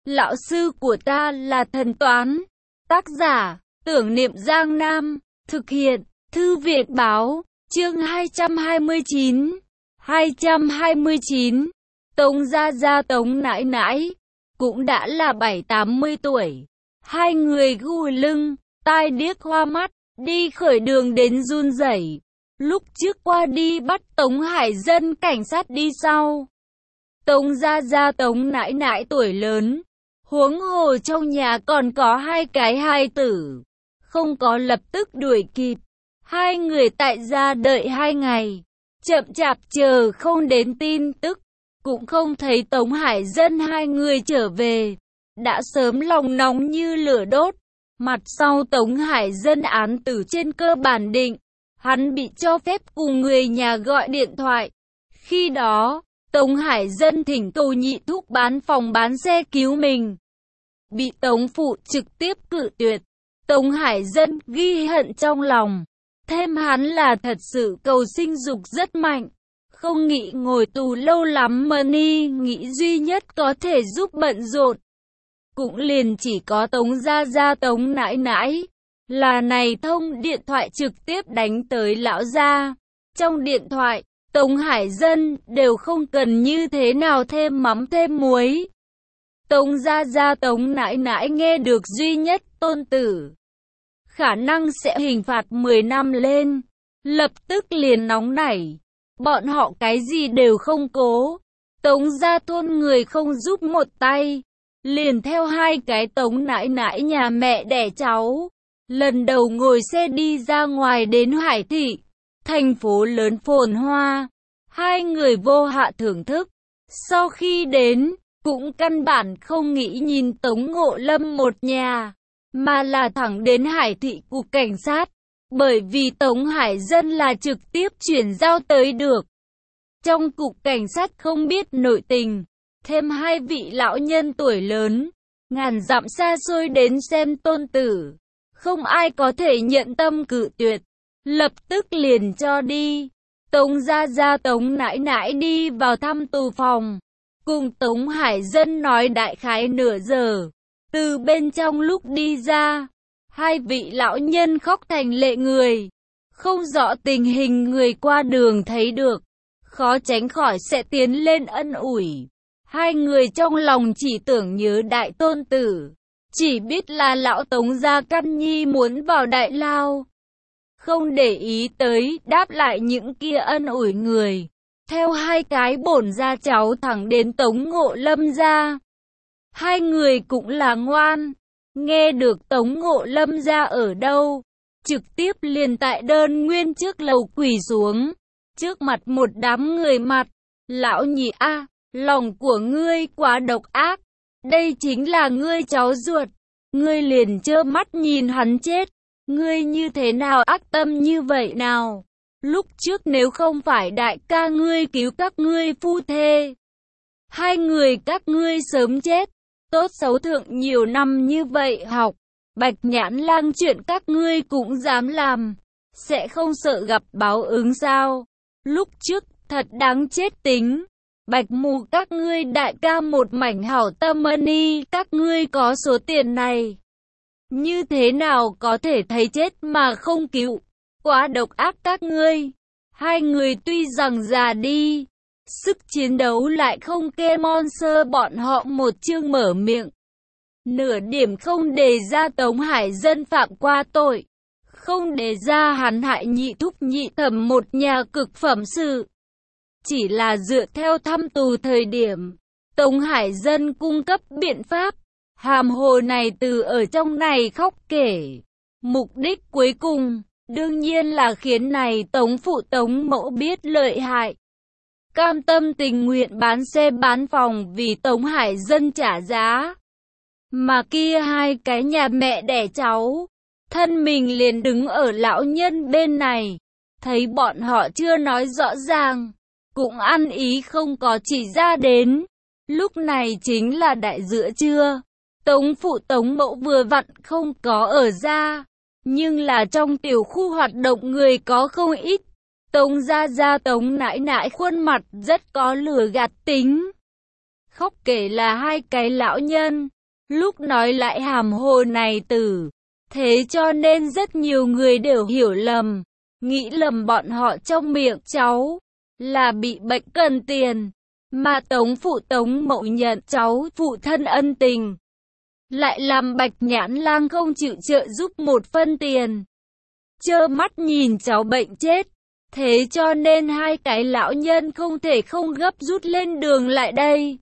Lão sư của ta là thần toán. Tác giả, Tưởng Niệm Giang Nam. Thực hiện, Thư viện báo. Chương 229. 229. Tống gia gia Tống nãi nãi cũng đã là 70-80 tuổi. Hai người gù lưng, tai điếc hoa mắt, đi khởi đường đến run rẩy. Lúc trước qua đi bắt Tống Hải Dân cảnh sát đi sau. Tống gia gia Tống nãi nãi tuổi lớn, huống hồ trong nhà còn có hai cái hài tử, không có lập tức đuổi kịp. Hai người tại gia đợi 2 ngày, chậm chạp chờ không đến tin tức, cũng không thấy Tống Hải Dân hai người trở về. Đã sớm lòng nóng như lửa đốt. Mặt sau Tống Hải Dân án tử trên cơ bản định, hắn bị cho phép cùng người nhà gọi điện thoại. Khi đó, Tống Hải Dân thỉnh cầu nhị thúc bán phòng bán xe cứu mình, bị Tống phụ trực tiếp cự tuyệt. Tống Hải Dân ghi hận trong lòng, thêm hắn là thật sự cầu sinh dục rất mạnh, không nghĩ ngồi tù lâu lắm mà nghĩ duy nhất có thể giúp bận rộn cũng liền chỉ có Tống gia gia Tống nãi nãi. Là này thông điện thoại trực tiếp đánh tới lão gia. Trong điện thoại, Tống Hải Dân đều không cần như thế nào thêm mắm thêm muối. Tống gia gia Tống nãi nãi nghe được duy nhất tôn tử khả năng sẽ hình phạt 10 năm lên, lập tức liền nóng nảy. Bọn họ cái gì đều không cố, Tống gia thôn người không giúp một tay, liền theo hai cái Tống nãi nãi nhà mẹ đẻ cháu, lần đầu ngồi xe đi ra ngoài đến Hải Thị, thành phố lớn phồn hoa. Hai người vô hạ thưởng thức. Sau khi đến, cũng căn bản không nghĩ nhìn Tống Ngộ Lâm một nhà, mà là thẳng đến Hải Thị cục cảnh sát, bởi vì Tống Hải Dân là trực tiếp chuyển giao tới được. Trong cục cảnh sát không biết nội tình, thêm hai vị lão nhân tuổi lớn, ngàn dặm xa xôi đến xem tôn tử, không ai có thể nhận tâm cự tuyệt, lập tức liền cho đi. Tống gia gia Tống nãi nãi đi vào thăm tù phòng, cùng Tống Hải Dân nói đại khái nửa giờ. Từ bên trong lúc đi ra, hai vị lão nhân khóc thành lệ người, không rõ tình hình người qua đường thấy được, khó tránh khỏi sẽ tiến lên ân ủi. Hai người trong lòng chỉ tưởng nhớ đại tôn tử, chỉ biết là lão Tống gia căn nhi muốn vào đại lao, không để ý tới đáp lại những kia ân ủi người. Theo hai cái bổn gia cháu thẳng đến Tống Ngộ Lâm gia. Hai người cũng là ngoan, nghe được Tống Ngộ Lâm gia ở đâu, trực tiếp liền tại đơn nguyên trước lầu quỳ xuống, trước mặt một đám người mặt. Lão nhị a, lòng của ngươi quá độc ác, đây chính là ngươi cháu ruột, ngươi liền trơ mắt nhìn hắn chết, ngươi như thế nào ác tâm như vậy nào? Lúc trước nếu không phải đại ca ngươi cứu các ngươi phu thê, hai người các ngươi sớm chết. Tốt xấu thượng nhiều năm như vậy học, Bạch Nhãn Lang chuyện các ngươi cũng dám làm, sẽ không sợ gặp báo ứng sao? Lúc trước thật đáng chết tính. Bạch mù các ngươi đại ca một mảnh hảo tâm money, các ngươi có số tiền này, như thế nào có thể thấy chết mà không cứu? Quá độc ác các ngươi. Hai người tuy rằng già đi, sức chiến đấu lại không kê Monster bọn họ một chương mở miệng, nửa điểm không đề ra Tống Hải Dân phạm qua tội, không đề ra hắn hại nhị thúc nhị thẩm một nhà cực phẩm sự. Chỉ là dựa theo thăm tù thời điểm, Tống Hải Dân cung cấp biện pháp, hàm hồ này từ ở trong này khóc kể. Mục đích cuối cùng, đương nhiên là khiến này Tống phụ Tống mẫu biết lợi hại, cam tâm tình nguyện bán xe bán phòng vì Tống Hải Dân trả giá. Mà kia hai cái nhà mẹ đẻ cháu, thân mình liền đứng ở lão nhân bên này, thấy bọn họ chưa nói rõ ràng, cũng ăn ý không có chỉ ra đến. Lúc này chính là đại giữa trưa, Tống phụ Tống mẫu vừa vặn không có ở ra, nhưng là trong tiểu khu hoạt động người có không ít. Tống gia gia Tống nãi nãi khuôn mặt rất có lừa gạt tính, khóc kể là hai cái lão nhân. Lúc nói lại hàm hồ này từ, thế cho nên rất nhiều người đều hiểu lầm, nghĩ lầm bọn họ trong miệng cháu là bị bệnh cần tiền, mà Tống phụ Tống Mậu nhận cháu phụ thân ân tình, lại làm Bạch Nhãn Lang không chịu trợ giúp một phân tiền, trơ mắt nhìn cháu bệnh chết. Thế cho nên hai cái lão nhân không thể không gấp rút lên đường lại đây,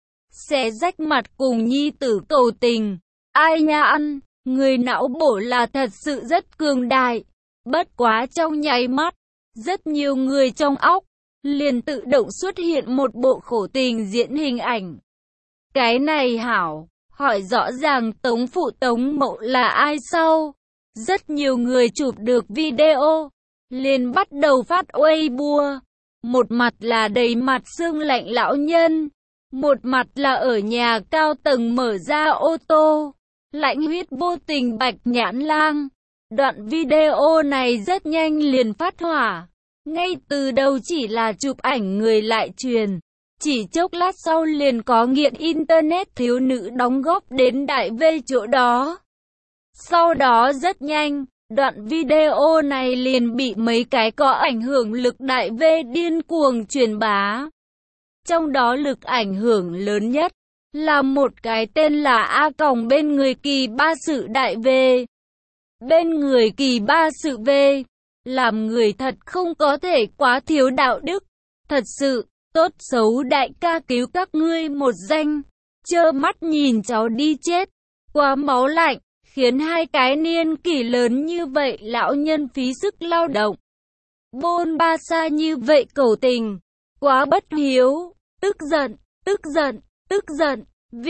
xé rách mặt cùng nhi tử cầu tình. Ai nha ăn, người não bổ là thật sự rất cường đại. Bất quá trong nháy mắt, rất nhiều người trong óc liền tự động xuất hiện một bộ khổ tình diễn hình ảnh. Cái này hảo, hỏi rõ ràng Tống phụ Tống Mậu là ai sau. Rất nhiều người chụp được video, liền bắt đầu phát Weibo. Một mặt là đầy mặt sương lạnh lão nhân, một mặt là ở nhà cao tầng mở ra ô tô, lãnh huyết vô tình Bạch Nhãn Lang. Đoạn video này rất nhanh liền phát hỏa. Ngay từ đầu chỉ là chụp ảnh người lại truyền. Chỉ chốc lát sau liền có nghiện internet thiếu nữ đóng góp đến đại vê chỗ đó. Sau đó rất nhanh, đoạn video này liền bị mấy cái có ảnh hưởng lực đại vê điên cuồng truyền bá. Trong đó lực ảnh hưởng lớn nhất là một cái tên là A Còng bên người Kỳ Ba Sự đại vê. Bên người Kỳ Ba Sự vê, làm người thật không có thể quá thiếu đạo đức. Thật sự, tốt xấu đại ca cứu các ngươi một danh, trơ mắt nhìn cháu đi chết, quá máu lạnh, khiến hai cái niên kỷ lớn như vậy lão nhân phí sức lao động. Bôn ba xa như vậy cầu tình, quá bất hiếu, tức giận, tức giận, tức giận.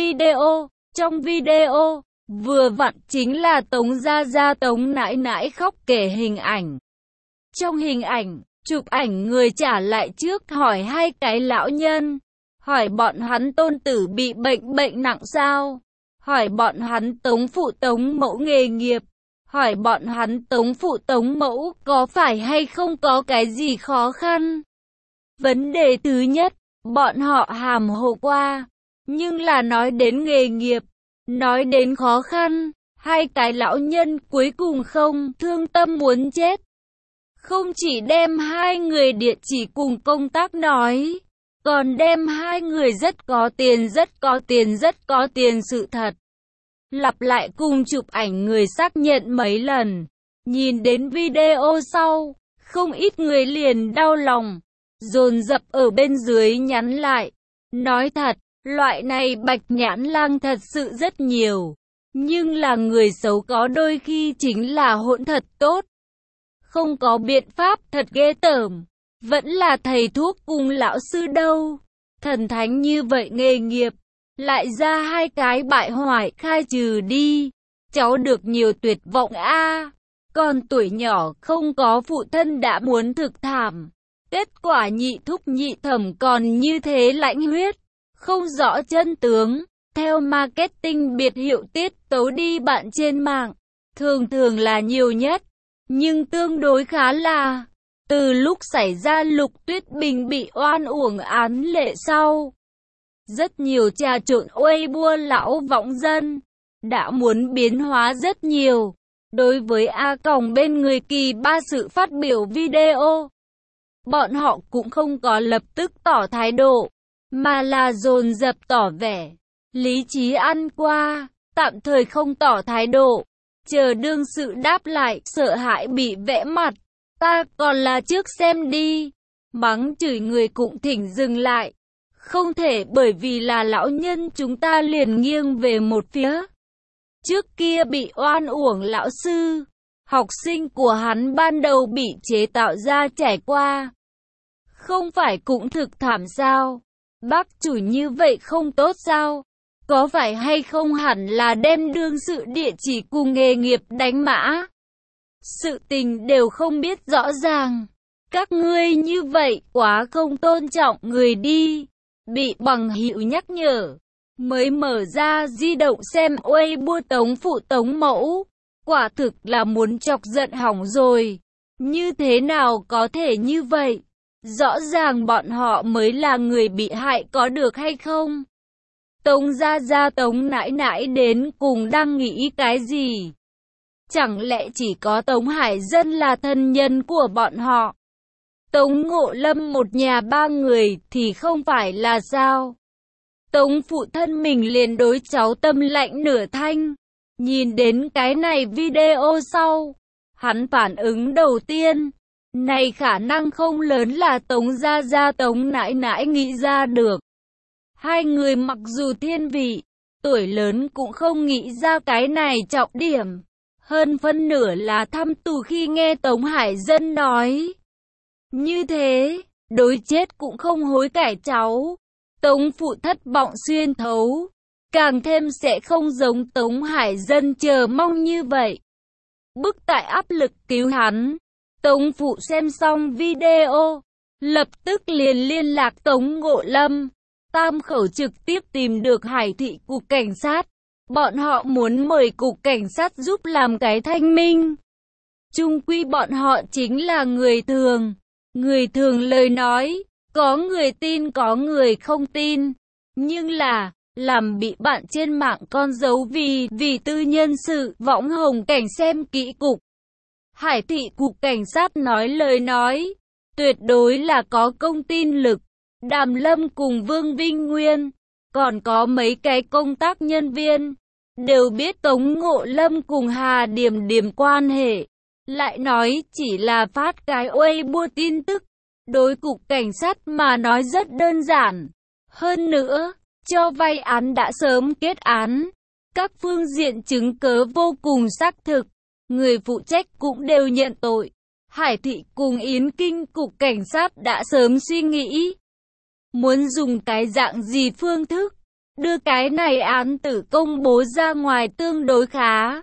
Trong video, vừa vặn chính là Tống Gia Gia Tống nãi nãi khóc kể hình ảnh. Trong hình ảnh, chụp ảnh người trả lại trước hỏi hai cái lão nhân, hỏi bọn hắn tôn tử bị bệnh nặng sao, hỏi bọn hắn Tống phụ Tống Mẫu nghề nghiệp, hỏi bọn hắn Tống phụ Tống Mẫu có phải hay không có cái gì khó khăn. Vấn đề thứ nhất, bọn họ hàm hồ qua, nhưng là nói đến nghề nghiệp, nói đến khó khăn, hai cái lão nhân cuối cùng không thương tâm muốn chết. Không chỉ đem hai người địa chỉ cùng công tác nói, còn đem hai người rất có tiền sự thật. Lặp lại cùng chụp ảnh người xác nhận mấy lần. Nhìn đến video sau, không ít người liền đau lòng, dồn dập ở bên dưới nhắn lại. Nói thật, loại này Bạch Nhãn Lang thật sự rất nhiều. Nhưng là người xấu có đôi khi chính là hỗn thật tốt. Không có biện pháp, thật ghê tởm. Vẫn là thầy thuốc cùng lão sư đâu. Thần thánh như vậy nghề nghiệp, lại ra hai cái bại hoại khai trừ đi. Cháu được nhiều tuyệt vọng a. Còn tuổi nhỏ không có phụ thân đã muốn thực thảm. Kết quả nhị thúc nhị thẩm còn như thế lãnh huyết, không rõ chân tướng. Theo marketing biệt hiệu tiết tấu đi bạn trên mạng, thường là nhiều nhất. Nhưng tương đối khá là, từ lúc xảy ra Lục Tuyết Bình bị oan uổng án lệ sau, rất nhiều trà trộn Weibo lão võng dân đã muốn biến hóa rất nhiều. Đối với A Còng bên người Kỳ Ba Sự phát biểu video, bọn họ cũng không có lập tức tỏ thái độ, mà là dồn dập tỏ vẻ lý trí ăn qua, tạm thời không tỏ thái độ, chờ đương sự đáp lại. Sợ hãi bị vẽ mặt, ta còn là trước xem đi. Mắng chửi người cũng thỉnh dừng lại, không thể bởi vì là lão nhân chúng ta liền nghiêng về một phía. Trước kia bị oan uổng lão sư, học sinh của hắn ban đầu bị chế tạo ra trải qua, không phải cũng thực thảm sao? Bác chủ như vậy không tốt sao? Có phải hay không hẳn là đem đương sự địa chỉ cùng nghề nghiệp đánh mã? Sự tình đều không biết rõ ràng. Các ngươi như vậy quá không tôn trọng người đi. Bị bằng hữu nhắc nhở, mới mở ra di động xem Weibo Tống phụ Tống Mẫu. Quả thực là muốn chọc giận hỏng rồi. Như thế nào có thể như vậy? Rõ ràng bọn họ mới là người bị hại có được hay không? Tống gia gia Tống nãi nãi đến cùng đang nghĩ cái gì? Chẳng lẽ chỉ có Tống Hải Dân là thân nhân của bọn họ? Tống Ngộ Lâm một nhà ba người thì không phải là sao? Tống phụ thân mình liền đối cháu tâm lạnh nửa thanh. Nhìn đến cái này video sau, hắn phản ứng đầu tiên, này khả năng không lớn là Tống gia gia Tống nãi nãi nghĩ ra được. Hai người mặc dù thiên vị, tuổi lớn cũng không nghĩ ra cái này trọng điểm. Hơn phân nửa là thăm tù khi nghe Tống Hải Dân nói như thế, đối chết cũng không hối cải cháu. Tống phụ thất vọng xuyên thấu, càng thêm sẽ không giống Tống Hải Dân chờ mong như vậy. Bức tại áp lực cứu hắn. Tống phụ xem xong video, lập tức liền liên lạc Tống Ngộ Lâm. Tam khẩu trực tiếp tìm được Hải thị cục cảnh sát. Bọn họ muốn mời cục cảnh sát giúp làm cái thanh minh. Chung quy bọn họ chính là người thường. Người thường lời nói, có người tin có người không tin. Nhưng là, làm bị bạn trên mạng con dấu vì tư nhân sự, võng hồng cảnh xem kỹ cục. Hải thị cục cảnh sát nói lời nói, tuyệt đối là có công tin lực. Đàm Lâm cùng Vương Vinh Nguyên, còn có mấy cái công tác nhân viên, đều biết Tống Ngộ Lâm cùng Hà Điểm Điểm quan hệ. Lại nói chỉ là phát cái Weibo tin tức, đối cục cảnh sát mà nói rất đơn giản. Hơn nữa, cho vay án đã sớm kết án, các phương diện chứng cớ vô cùng xác thực, người phụ trách cũng đều nhận tội. Hải thị cùng Yến Kinh cục cảnh sát đã sớm suy nghĩ, muốn dùng cái dạng gì phương thức, đưa cái này án tử công bố ra ngoài tương đối khá.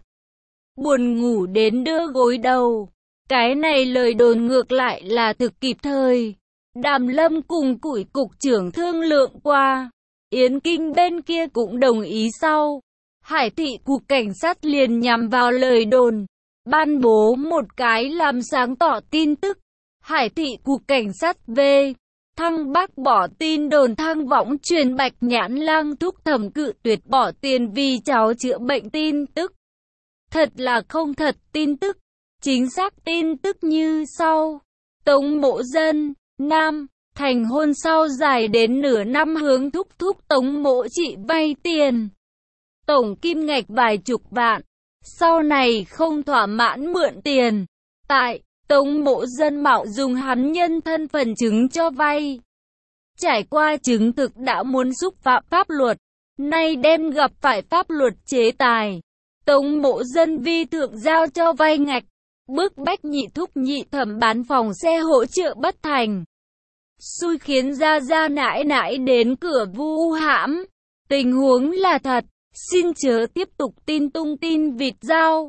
Buồn ngủ đến đưa gối đầu. Cái này lời đồn ngược lại là thực kịp thời. Đàm Lâm cùng củi cục trưởng thương lượng qua. Yến Kinh bên kia cũng đồng ý sau. Hải thị cục cảnh sát liền nhằm vào lời đồn, ban bố một cái làm sáng tỏ tin tức. Hải thị cục cảnh sát về Thăng bác bỏ tin đồn Thăng võng truyền Bạch Nhãn Lang thúc thẩm cự tuyệt bỏ tiền vì cháu chữa bệnh tin tức. Thật là không thật tin tức. Chính xác tin tức như sau. Tống Mộ Dân, nam, thành hôn sau dài đến nửa năm hướng thúc Tống Mộ chị vay tiền. Tổng kim ngạch vài chục vạn. Sau này không thỏa mãn mượn tiền. Tại Tống Mộ Dân mạo dùng hắn nhân thân phần chứng cho vay. Trải qua chứng thực đã muốn xúc phạm pháp luật, nay đem gặp phải pháp luật chế tài. Tống Mộ Dân vi thượng giao cho vay ngạch, bức bách nhị thúc nhị thẩm bán phòng xe hỗ trợ bất thành. Xui khiến gia gia nãi nãi đến cửa vu hãm. Tình huống là thật, xin chớ tiếp tục tin tung tin vịt dao.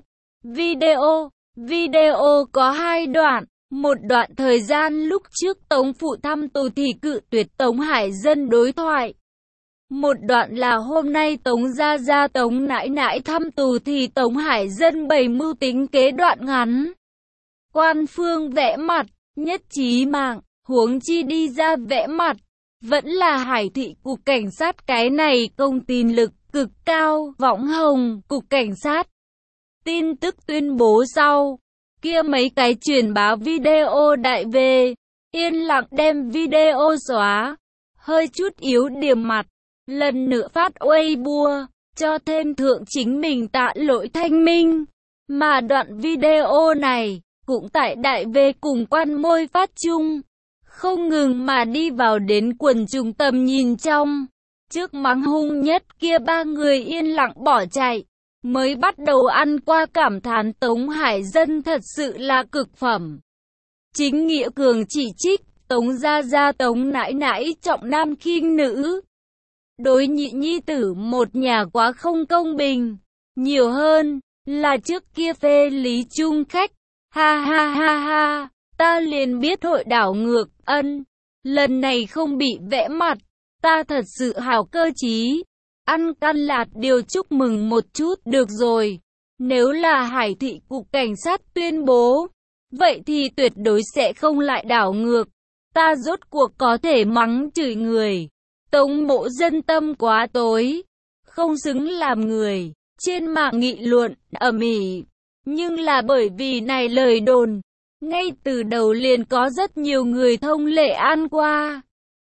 Video có hai đoạn. Một đoạn thời gian lúc trước Tống phụ thăm tù thì cự tuyệt Tống Hải Dân đối thoại. Một đoạn là hôm nay Tống gia gia Tống nãi nãi thăm tù thì Tống Hải Dân bày mưu tính kế đoạn ngắn. Quan phương vẽ mặt, nhất trí mạng, huống chi đi ra vẽ mặt. Vẫn là Hải thị cục cảnh sát cái này công tin lực cực cao, võng hồng, cục cảnh sát. Tin tức tuyên bố sau. Kia mấy cái truyền bá video đại về, yên lặng đem video xóa, hơi chút yếu điểm mặt, lần nữa phát Weibo, cho thêm thượng chính mình tạ lỗi thanh minh. Mà đoạn video này, cũng tại đại về cùng quan môi phát chung, không ngừng mà đi vào đến quần chúng tầm nhìn trong. Trước mắng hung nhất kia ba người yên lặng bỏ chạy. Mới bắt đầu ăn qua cảm thán Tống Hải Dân thật sự là cực phẩm. Chính Nghĩa Cường chỉ trích, Tống gia gia Tống nãi nãi trọng nam khinh nữ. Đối nhị nhi tử một nhà quá không công bình. Nhiều hơn, là trước kia phê lý chung khách. Ha ha ha ha, ta liền biết hội đảo ngược, ân. Lần này không bị vẽ mặt, ta thật sự hào cơ trí. Ăn căn lạt điều chúc mừng một chút được rồi. Nếu là Hải thị cục cảnh sát tuyên bố, vậy thì tuyệt đối sẽ không lại đảo ngược. Ta rốt cuộc có thể mắng chửi người. Tống Mộ Dân tâm quá tối, không xứng làm người. Trên mạng nghị luận ầm ĩ, nhưng là bởi vì này lời đồn, ngay từ đầu liền có rất nhiều người thông lệ an qua.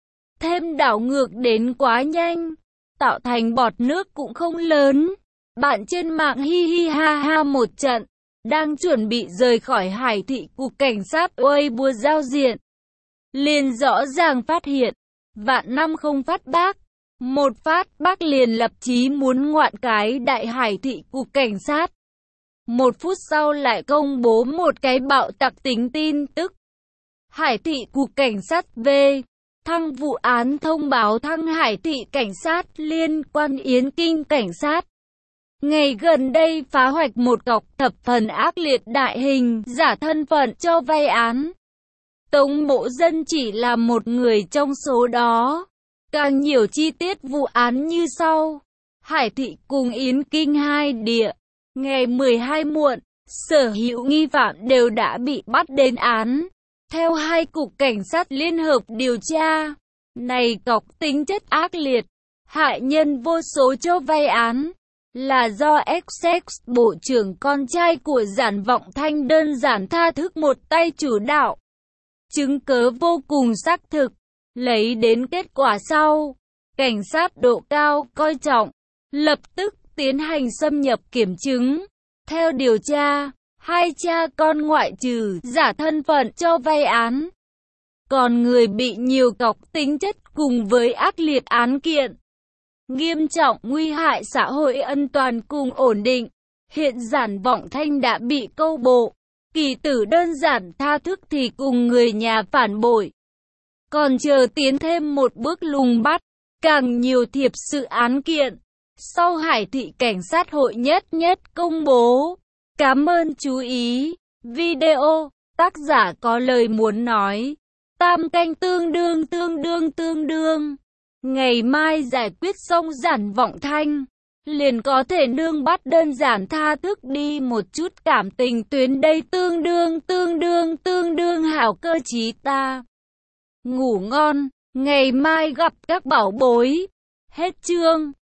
Thêm đảo ngược đến quá nhanh, tạo thành bọt nước cũng không lớn. Bạn trên mạng hi hi ha ha một trận, đang chuẩn bị rời khỏi Hải thị cục cảnh sát Weibo giao diện. Liền rõ ràng phát hiện, vạn năm không phát bác. Một phát bác liền lập chí muốn ngoạn cái đại Hải thị cục cảnh sát. Một phút sau lại công bố một cái bạo tạc tính tin tức. Hải thị cục cảnh sát V. Thăng vụ án thông báo thăng Hải thị cảnh sát liên quan Yến Kinh cảnh sát. Ngày gần đây phá hoạch một cọc thập phần ác liệt đại hình giả thân phận cho vay án. Tống Mộ Dân chỉ là một người trong số đó. Càng nhiều chi tiết vụ án như sau. Hải thị cùng Yến Kinh hai địa. Ngày 12 muộn, sở hữu nghi phạm đều đã bị bắt đến án. Theo hai cục cảnh sát liên hợp điều tra, này cọc tính chất ác liệt, hại nhân vô số cho vay án, là do XX bộ trưởng con trai của Giản Vọng Thanh đơn giản tha thức một tay chủ đạo. Chứng cớ vô cùng xác thực, lấy đến kết quả sau, cảnh sát độ cao coi trọng, lập tức tiến hành xâm nhập kiểm chứng. Theo điều tra, hai cha con ngoại trừ giả thân phận cho vay án, còn người bị nhiều cọc tính chất cùng với ác liệt án kiện, nghiêm trọng nguy hại xã hội an toàn cùng ổn định. Hiện Giản Vọng Thanh đã bị câu bộ, kỳ tử đơn giản tha thức thì cùng người nhà phản bội. Còn chờ tiến thêm một bước lùng bắt, càng nhiều thiệp sự án kiện. Sau Hải thị cảnh sát hội nhất công bố. Cảm ơn chú ý. Video, tác giả có lời muốn nói. Tam canh tương đương. Ngày mai giải quyết xong Giản Vọng Thanh, liền có thể nương bắt đơn giản tha thức đi một chút cảm tình tuyến đây tương đương hảo cơ chí ta. Ngủ ngon, ngày mai gặp các bảo bối. Hết chương.